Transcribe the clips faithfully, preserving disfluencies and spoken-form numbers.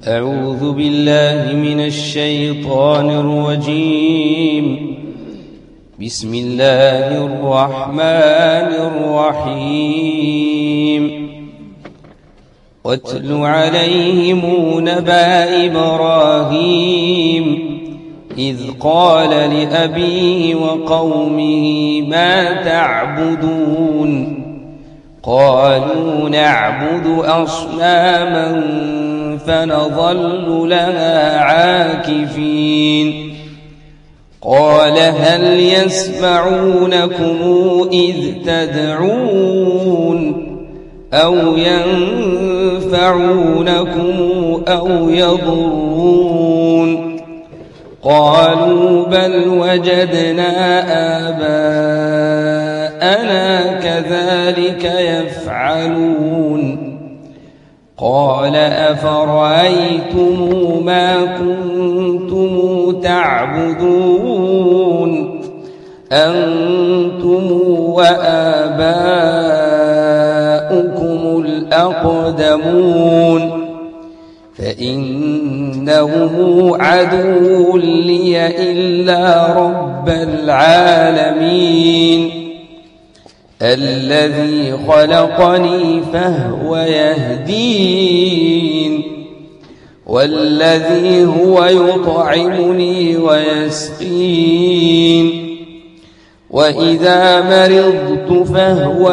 أعوذ بالله من الشيطان الرجيم. بسم الله الرحمن الرحيم. واتل عليهم نبأ إبراهيم إذ قال لأبيه وقومه ما تعبدون قالوا نعبد أصناما فنظل لها عاكفين قال هل يسمعونكم إذ تدعون أو ينفعونكم أو يضرون قالوا بل وجدنا آباءنا كذلك يفعلون قال أفرأيتم ما كنتم تعبدون أنتم وآباؤكم الأقدمون فإنهم عدو لي إلا رب العالمين الذي خلقني فهو يهدين والذي هو يطعمني ويسقين وإذا مرضت فهو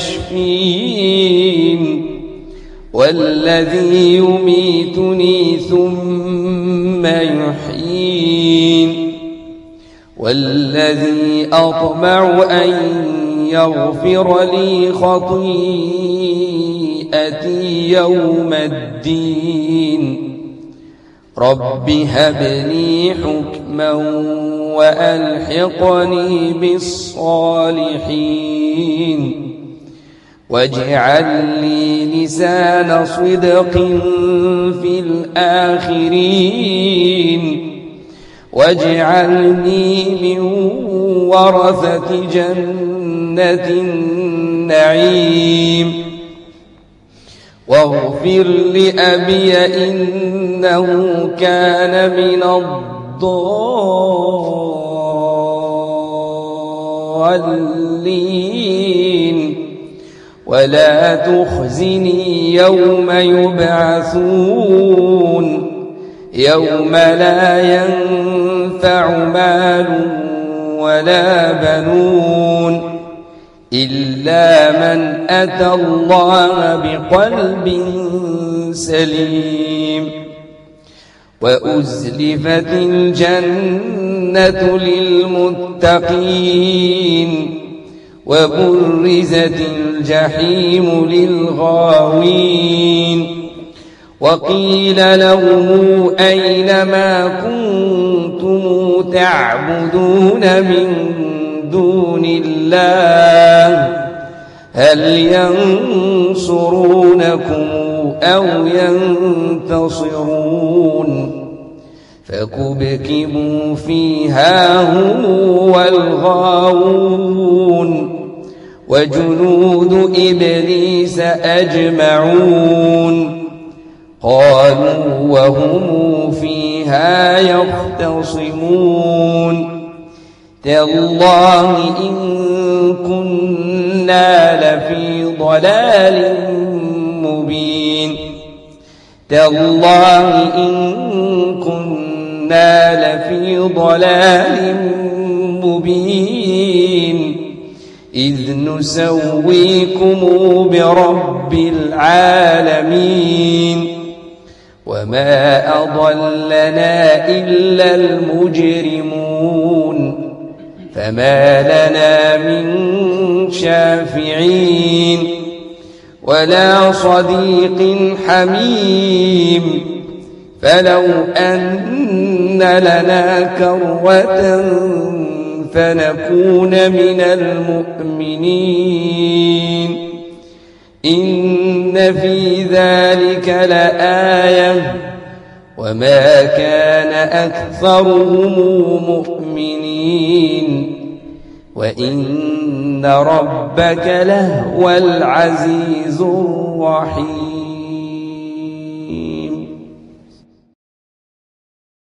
يشفين والذي يميتني ثم يحيين والذي أطمع أن يغفر لي خطيئتي يوم الدين رب هب لي حكما وألحقني بالصالحين واجعل لي لسان صدق في الآخرين واجعلني من ورثة جنة النعيم واغفر لأبي إنه كان من الضالين ولا تخزني يوم يبعثون يوم لا ينفع مال ولا بنون إلا من أتى الله بقلب سليم وأزلفت الجنة للمتقين وبرزت الجحيم للغاوين وقيل لهم أين ما كنتم تعبدون من دون الله هل ينصرونكم أو ينتصرون فكبكبوا فيها هم والغاوون وجنود إبليس أجمعون قالوا وهم فيها يختصمون تالله إن كنا لفي ضلال مبين تالله إن كنا لفي ضلال مبين إذ نسويكم برب العالمين وما أضلنا إلا المجرمون فما لنا من شافعين ولا صديق حميم فلو أن لنا كرة فنكون من المؤمنين إن في ذلك لآية وما كان أكثرهم مؤمنين وإن ربك لهو العزيز الرحيم.